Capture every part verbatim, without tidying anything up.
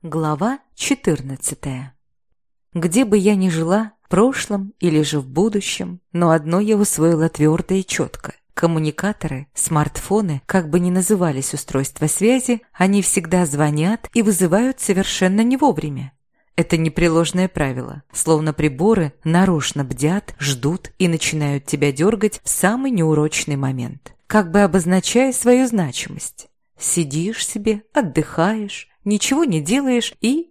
Глава четырнадцатая. Где бы я ни жила, в прошлом или же в будущем, но одно я усвоила твердо и четко. Коммуникаторы, смартфоны, как бы ни назывались устройства связи, они всегда звонят и вызывают совершенно не вовремя. Это непреложное правило, словно приборы нарочно бдят, ждут и начинают тебя дергать в самый неурочный момент, как бы обозначая свою значимость. Сидишь себе, отдыхаешь, ничего не делаешь и...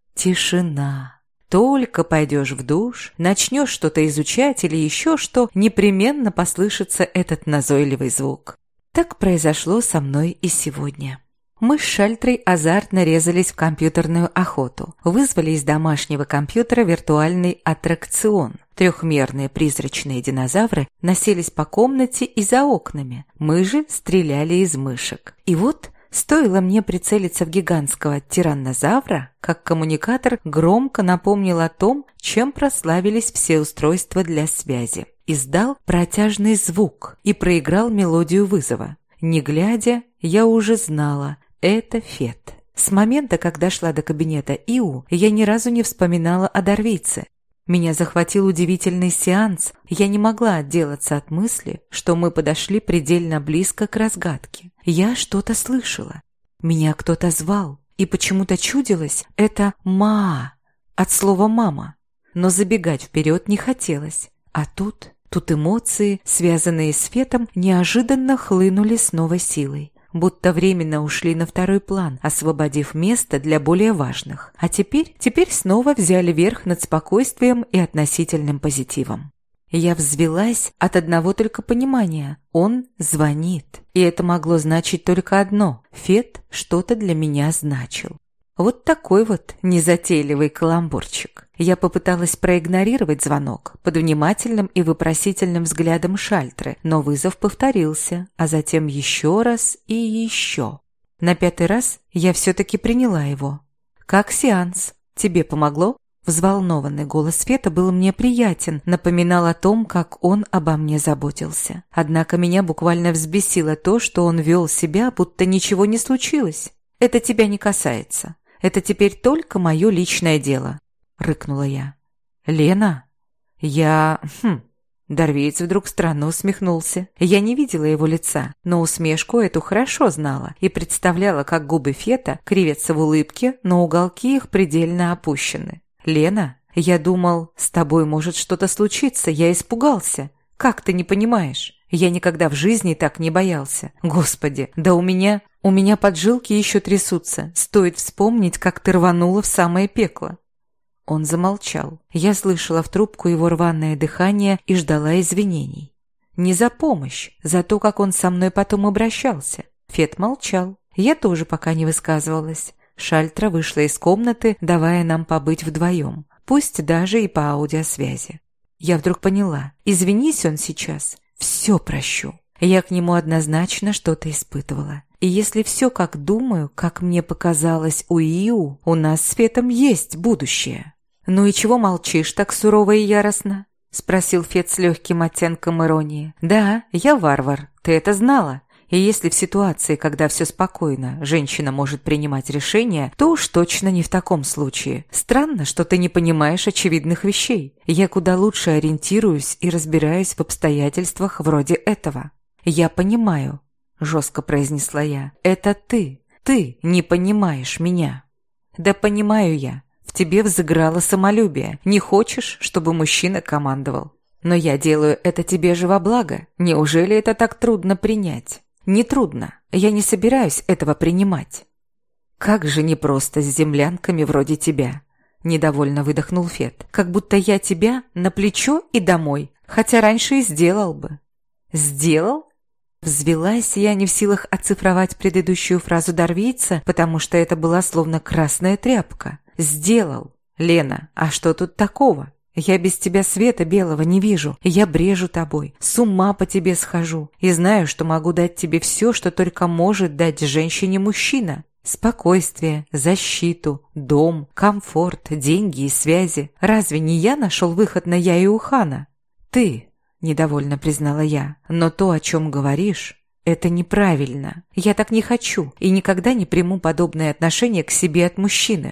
тишина. Только пойдешь в душ, начнешь что-то изучать или еще что, непременно послышится этот назойливый звук. Так произошло со мной и сегодня. Мы с Шальтрой азартно резались в компьютерную охоту, вызвали из домашнего компьютера виртуальный аттракцион. Трехмерные призрачные динозавры носились по комнате и за окнами, мы же стреляли из мышек. И вот... стоило мне прицелиться в гигантского тираннозавра, как коммуникатор громко напомнил о том, чем прославились все устройства для связи. Издал протяжный звук и проиграл мелодию вызова. Не глядя, я уже знала – это Фет. С момента, когда шла до кабинета Иу, я ни разу не вспоминала о Дарвийце. Меня захватил удивительный сеанс, я не могла отделаться от мысли, что мы подошли предельно близко к разгадке. Я что-то слышала. Меня кто-то звал, и почему-то чудилось это «ма» от слова «мама». Но забегать вперед не хотелось. А тут, тут эмоции, связанные с Фетом, неожиданно хлынули с новой силой. Будто временно ушли на второй план, освободив место для более важных. А теперь, теперь снова взяли верх над спокойствием и относительным позитивом. Я взвилась от одного только понимания. Он звонит. И это могло значить только одно. Фет что-то для меня значил. Вот такой вот незатейливый каламбурчик. Я попыталась проигнорировать звонок под внимательным и вопросительным взглядом Шальтры, но вызов повторился, а затем еще раз и еще. На пятый раз я все-таки приняла его. «Как сеанс? Тебе помогло?» Взволнованный голос Фета был мне приятен, напоминал о том, как он обо мне заботился. Однако меня буквально взбесило то, что он вел себя, будто ничего не случилось. «Это тебя не касается. Это теперь только мое личное дело», — рыкнула я. «Лена?» «Я... хм...» Дарвиец вдруг странно усмехнулся. Я не видела его лица, но усмешку эту хорошо знала и представляла, как губы Фета кривятся в улыбке, но уголки их предельно опущены. «Лена, я думал, с тобой может что-то случиться, я испугался. Как ты не понимаешь? Я никогда в жизни так не боялся. Господи, да у меня... у меня поджилки еще трясутся. Стоит вспомнить, как ты рванула в самое пекло». Он замолчал. Я слышала в трубку его рваное дыхание и ждала извинений. Не за помощь, за то, как он со мной потом обращался. Фет молчал. Я тоже пока не высказывалась. Шальтра вышла из комнаты, давая нам побыть вдвоем, пусть даже и по аудиосвязи. Я вдруг поняла, извинись он сейчас, все прощу. Я к нему однозначно что-то испытывала. И если все как думаю, как мне показалось у Иу, у нас с Фетом есть будущее. «Ну и чего молчишь так сурово и яростно?» — спросил Фет с легким оттенком иронии. «Да, я варвар, ты это знала. И если в ситуации, когда все спокойно, женщина может принимать решения, то уж точно не в таком случае. Странно, что ты не понимаешь очевидных вещей. Я куда лучше ориентируюсь и разбираюсь в обстоятельствах вроде этого». «Я понимаю», — жестко произнесла я. «Это ты. Ты не понимаешь меня». «Да понимаю я. В тебе взыграло самолюбие. Не хочешь, чтобы мужчина командовал. Но я делаю это тебе же во благо. Неужели это так трудно принять?» «Не трудно. Я не собираюсь этого принимать». «Как же непросто с землянками вроде тебя», — недовольно выдохнул Фет. «Как будто я тебя на плечо и домой, хотя раньше и сделал бы». «Сделал?» Взвелась я, не в силах оцифровать предыдущую фразу Дарвийца, потому что это была словно красная тряпка. «Сделал. Лена, а что тут такого? Я без тебя света белого не вижу, я брежу тобой, с ума по тебе схожу и знаю, что могу дать тебе все, что только может дать женщине мужчина. Спокойствие, защиту, дом, комфорт, деньги и связи. Разве не я нашел выход на Яиухана?» «Ты», — недовольно признала я, — «но то, о чем говоришь, это неправильно. Я так не хочу и никогда не приму подобное отношение к себе от мужчины.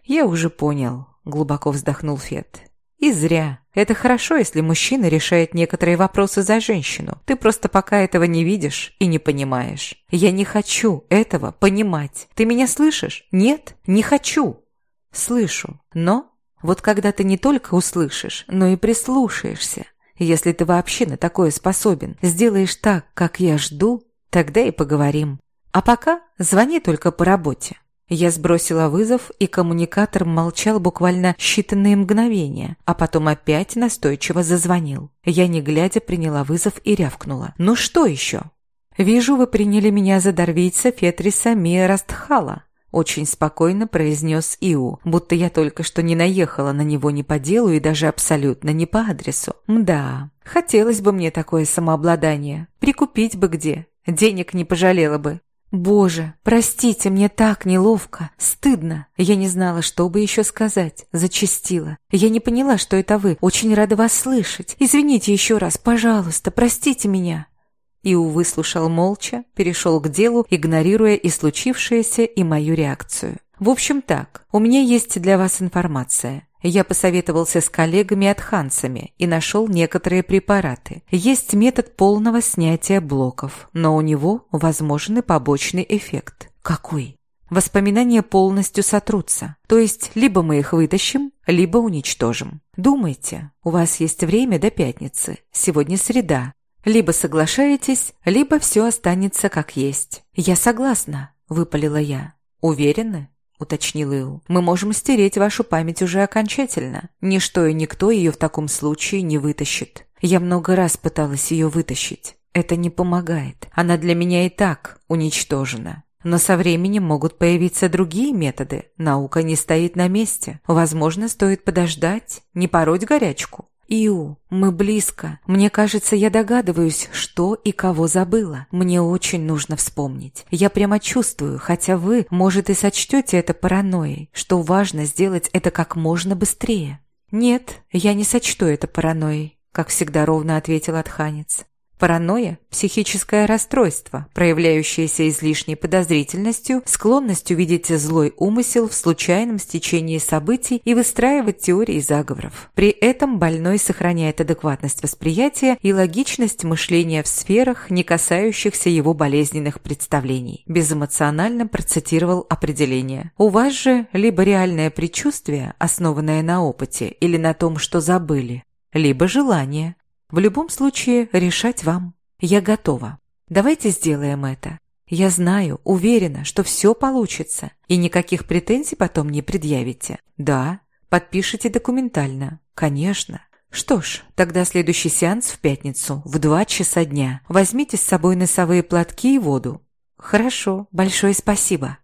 «Я уже понял», — глубоко вздохнул Фет. «И зря. Это хорошо, если мужчина решает некоторые вопросы за женщину. Ты просто пока этого не видишь и не понимаешь. Я не хочу этого понимать. Ты меня слышишь? Нет? Не хочу». «Слышу. Но вот когда ты не только услышишь, но и прислушаешься, если ты вообще на такое способен, сделаешь так, как я жду, тогда и поговорим. А пока звони только по работе». Я сбросила вызов, и коммуникатор молчал буквально считанные мгновения, а потом опять настойчиво зазвонил. Я, не глядя, приняла вызов и рявкнула. «Ну что еще?» «Вижу, вы приняли меня за дарвийца Фетриса Миерастхала», очень спокойно произнес Иу, будто я только что не наехала на него не по делу и даже абсолютно не по адресу. Мда, хотелось бы мне такое самообладание. Прикупить бы где. Денег не пожалела бы. «Боже, простите, мне так неловко, стыдно. Я не знала, что бы еще сказать, зачастила. Я не поняла, что это вы. Очень рада вас слышать. Извините еще раз, пожалуйста, простите меня». Иу выслушал молча, перешел к делу, игнорируя и случившееся, и мою реакцию. «В общем так, у меня есть для вас информация. Я посоветовался с коллегами от Хансами и нашел некоторые препараты. Есть метод полного снятия блоков, но у него возможен и побочный эффект». «Какой?» «Воспоминания полностью сотрутся. То есть либо мы их вытащим, либо уничтожим. Думайте, у вас есть время до пятницы. Сегодня среда. Либо соглашаетесь, либо все останется как есть». «Я согласна», — выпалила я. «Уверены?» — уточнил Иу. «Мы можем стереть вашу память уже окончательно. Ничто и никто ее в таком случае не вытащит. Я много раз пыталась ее вытащить. Это не помогает. Она для меня и так уничтожена. Но со временем могут появиться другие методы. Наука не стоит на месте. Возможно, стоит подождать, не пороть горячку». «Иу, мы близко. Мне кажется, я догадываюсь, что и кого забыла. Мне очень нужно вспомнить. Я прямо чувствую, хотя вы, может, и сочтете это паранойей, что важно сделать это как можно быстрее». «Нет, я не сочту это паранойей», — как всегда ровно ответил Атханец. Паранойя – психическое расстройство, проявляющееся излишней подозрительностью, склонностью видеть злой умысел в случайном стечении событий и выстраивать теории заговоров. При этом больной сохраняет адекватность восприятия и логичность мышления в сферах, не касающихся его болезненных представлений. Безэмоционально процитировал определение. У вас же либо реальное предчувствие, основанное на опыте или на том, что забыли, либо желание. В любом случае, решать вам. Я готова. Давайте сделаем это. Я знаю, уверена, что все получится, и никаких претензий потом не предъявите. Да, подпишите документально. Конечно. Что ж, тогда следующий сеанс в пятницу, в два часа дня. Возьмите с собой носовые платки и воду. Хорошо, большое спасибо.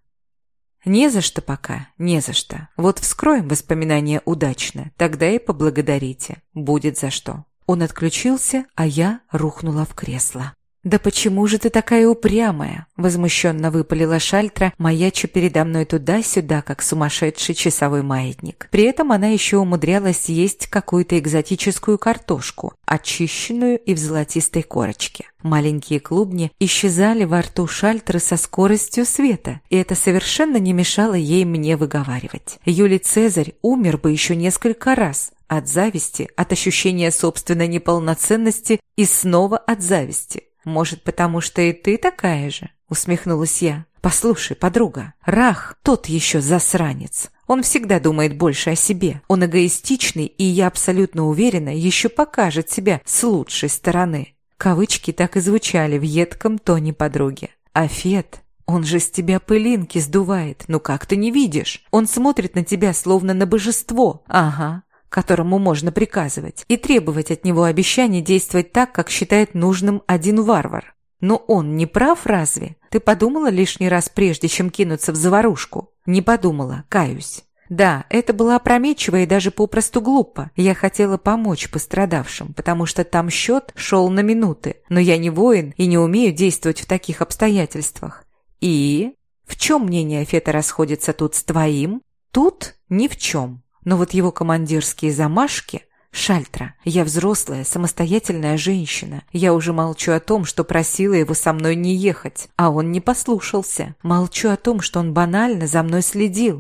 Не за что пока, не за что. Вот вскроем воспоминания удачно, тогда и поблагодарите. Будет за что. Он отключился, а я рухнула в кресло. «Да почему же ты такая упрямая?» – возмущенно выпалила Шальтра, маяча передо мной туда-сюда, как сумасшедший часовой маятник. При этом она еще умудрялась есть какую-то экзотическую картошку, очищенную и в золотистой корочке. Маленькие клубни исчезали во рту Шальтры со скоростью света, и это совершенно не мешало ей мне выговаривать. Юлий Цезарь умер бы еще несколько раз от зависти, от ощущения собственной неполноценности и снова от зависти. «Может, потому что и ты такая же?» — усмехнулась я. «Послушай, подруга, Рах тот еще засранец. Он всегда думает больше о себе. Он эгоистичный, и я абсолютно уверена, еще покажет себя с лучшей стороны». Кавычки так и звучали в едком тоне подруги. «А Фет, он же с тебя пылинки сдувает. Ну как ты не видишь? Он смотрит на тебя словно на божество. Ага. Которому можно приказывать, и требовать от него обещания действовать так, как считает нужным один варвар. Но он не прав разве? Ты подумала лишний раз, прежде чем кинуться в заварушку? Не подумала, каюсь. Да, это было опрометчиво и даже попросту глупо. Я хотела помочь пострадавшим, потому что там счет шел на минуты. Но я не воин и не умею действовать в таких обстоятельствах. И? В чем мнение Фета расходится тут с твоим? Тут ни в чем. Но вот его командирские замашки... Шальтра, я взрослая, самостоятельная женщина. Я уже молчу о том, что просила его со мной не ехать, а он не послушался. Молчу о том, что он банально за мной следил.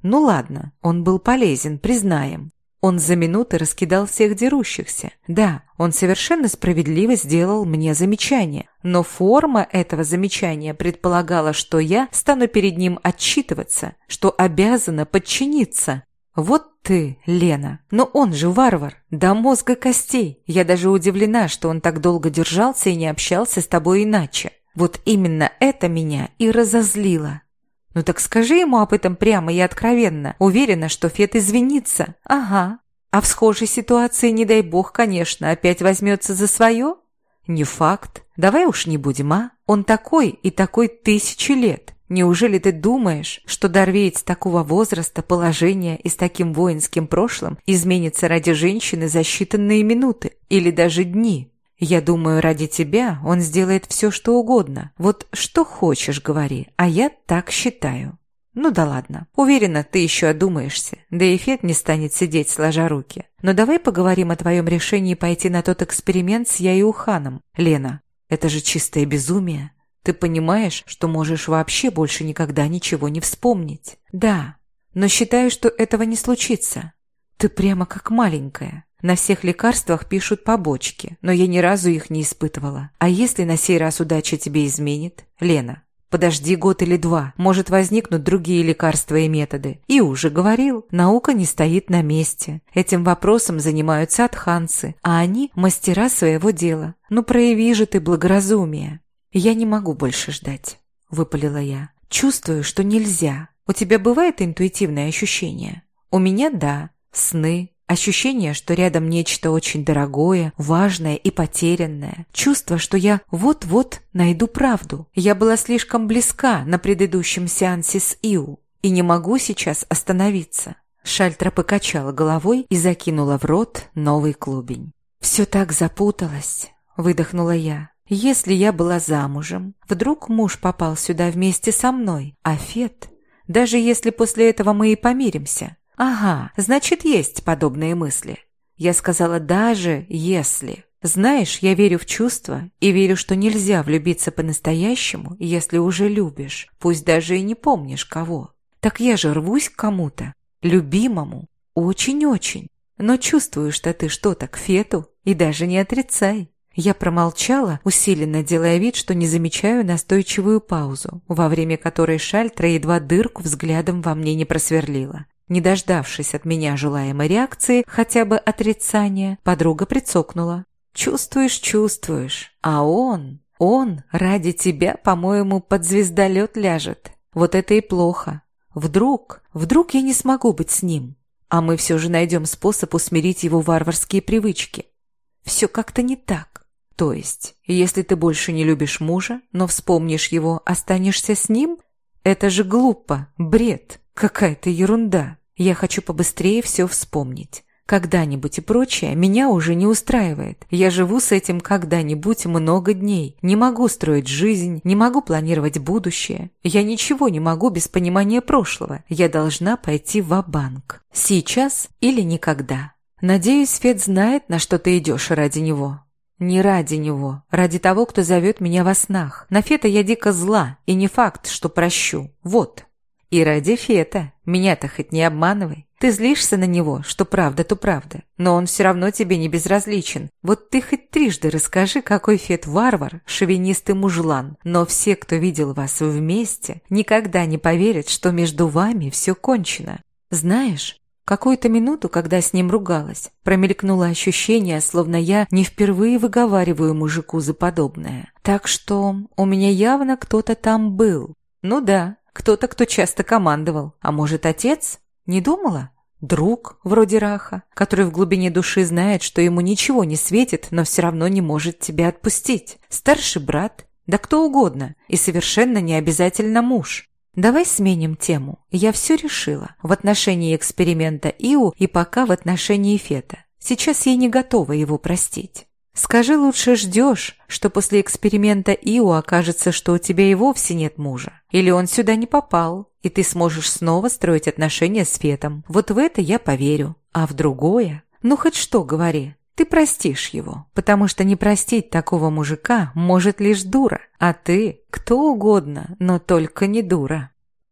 Ну ладно, он был полезен, признаем. Он за минуты раскидал всех дерущихся. Да, он совершенно справедливо сделал мне замечание, но форма этого замечания предполагала, что я стану перед ним отчитываться, что обязана подчиниться. Вот ты, Лена, но он же варвар, до мозга костей. Я даже удивлена, что он так долго держался и не общался с тобой иначе. Вот именно это меня и разозлило. Ну так скажи ему об этом прямо и откровенно. Уверена, что Фет извинится. Ага. А в схожей ситуации, не дай бог, конечно, опять возьмется за свое? Не факт. Давай уж не будем, а? Он такой и такой тысячи лет. Неужели ты думаешь, что Дарвеец такого возраста, положения и с таким воинским прошлым изменится ради женщины за считанные минуты или даже дни? Я думаю, ради тебя он сделает все, что угодно. Вот что хочешь, говори, а я так считаю. Ну да ладно, уверена, ты еще одумаешься, да и Фет не станет сидеть сложа руки. Но давай поговорим о твоем решении пойти на тот эксперимент с Яиуханом. Лена, это же чистое безумие. Ты понимаешь, что можешь вообще больше никогда ничего не вспомнить? Да, но считаю, что этого не случится. Ты прямо как маленькая. На всех лекарствах пишут побочки, но я ни разу их не испытывала. А если на сей раз удача тебе изменит? Лена, подожди год или два, может возникнут другие лекарства и методы. И уже говорил, наука не стоит на месте. Этим вопросом занимаются атханцы, а они мастера своего дела. Ну прояви же ты благоразумие. Я не могу больше ждать, выпалила я. Чувствую, что нельзя. У тебя бывает интуитивное ощущение? У меня да, сны. Ощущение, что рядом нечто очень дорогое, важное и потерянное. Чувство, что я вот-вот найду правду. Я была слишком близка на предыдущем сеансе с Иу и не могу сейчас остановиться. Шальтра покачала головой и закинула в рот новый клубень. «Все так запуталось», — выдохнула я. «Если я была замужем, вдруг муж попал сюда вместе со мной, а Фет, даже если после этого мы и помиримся». «Ага, значит, есть подобные мысли». Я сказала «даже если». Знаешь, я верю в чувства и верю, что нельзя влюбиться по-настоящему, если уже любишь, пусть даже и не помнишь кого. Так я же рвусь к кому-то, любимому, очень-очень. Но чувствую, что ты что-то к Фету, и даже не отрицай. Я промолчала, усиленно делая вид, что не замечаю настойчивую паузу, во время которой Шальтра едва дырку взглядом во мне не просверлила. Не дождавшись от меня желаемой реакции, хотя бы отрицания, подруга прицокнула. «Чувствуешь, чувствуешь. А он, он ради тебя, по-моему, под звездолет ляжет. Вот это и плохо. Вдруг, вдруг я не смогу быть с ним, а мы все же найдем способ усмирить его варварские привычки. Все как-то не так. То есть, если ты больше не любишь мужа, но вспомнишь его, останешься с ним? Это же глупо, бред». Какая-то ерунда. Я хочу побыстрее все вспомнить. Когда-нибудь и прочее меня уже не устраивает. Я живу с этим когда-нибудь много дней. Не могу строить жизнь, не могу планировать будущее. Я ничего не могу без понимания прошлого. Я должна пойти ва-банк. Сейчас или никогда. Надеюсь, Фет знает, на что ты идешь ради него. Не ради него. Ради того, кто зовет меня во снах. На Фета я дико зла, и не факт, что прощу. Вот. И ради Фета. Меня-то хоть не обманывай. Ты злишься на него, что правда, то правда. Но он все равно тебе не безразличен. Вот ты хоть трижды расскажи, какой Фет варвар, шовинист и мужлан. Но все, кто видел вас вместе, никогда не поверят, что между вами все кончено. Знаешь, какую-то минуту, когда с ним ругалась, промелькнуло ощущение, словно я не впервые выговариваю мужику за подобное. Так что у меня явно кто-то там был. Ну да. Кто-то, кто часто командовал. А может, отец? Не думала? Друг, вроде Раха, который в глубине души знает, что ему ничего не светит, но все равно не может тебя отпустить. Старший брат? Да кто угодно. И совершенно не обязательно муж. Давай сменим тему. Я все решила. В отношении эксперимента Иу и пока в отношении Фета. Сейчас я не готова его простить. Скажи, лучше ждешь, что после эксперимента Иу окажется, что у тебя и вовсе нет мужа? Или он сюда не попал, и ты сможешь снова строить отношения с Фетом? Вот в это я поверю. А в другое? Ну хоть что говори. Ты простишь его, потому что не простить такого мужика может лишь дура. А ты кто угодно, но только не дура.